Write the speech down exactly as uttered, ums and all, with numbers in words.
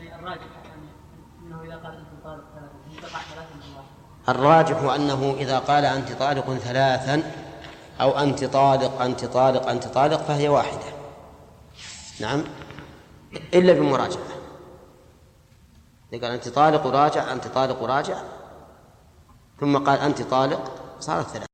يعني الراجح يعني أنه إذا قال أنت طالق ثلاثة تقع ثلاثة من واحد. الراجح أنه إذا قال أنت طالق ثلاثا أو أنت طالق أنت طالق أنت طالق فهي واحدة. نعم، إلا بمراجعة. قال أنت طالق وراجع أنت طالق وراجع ثم قال أنت طالق صارت ثلاثة.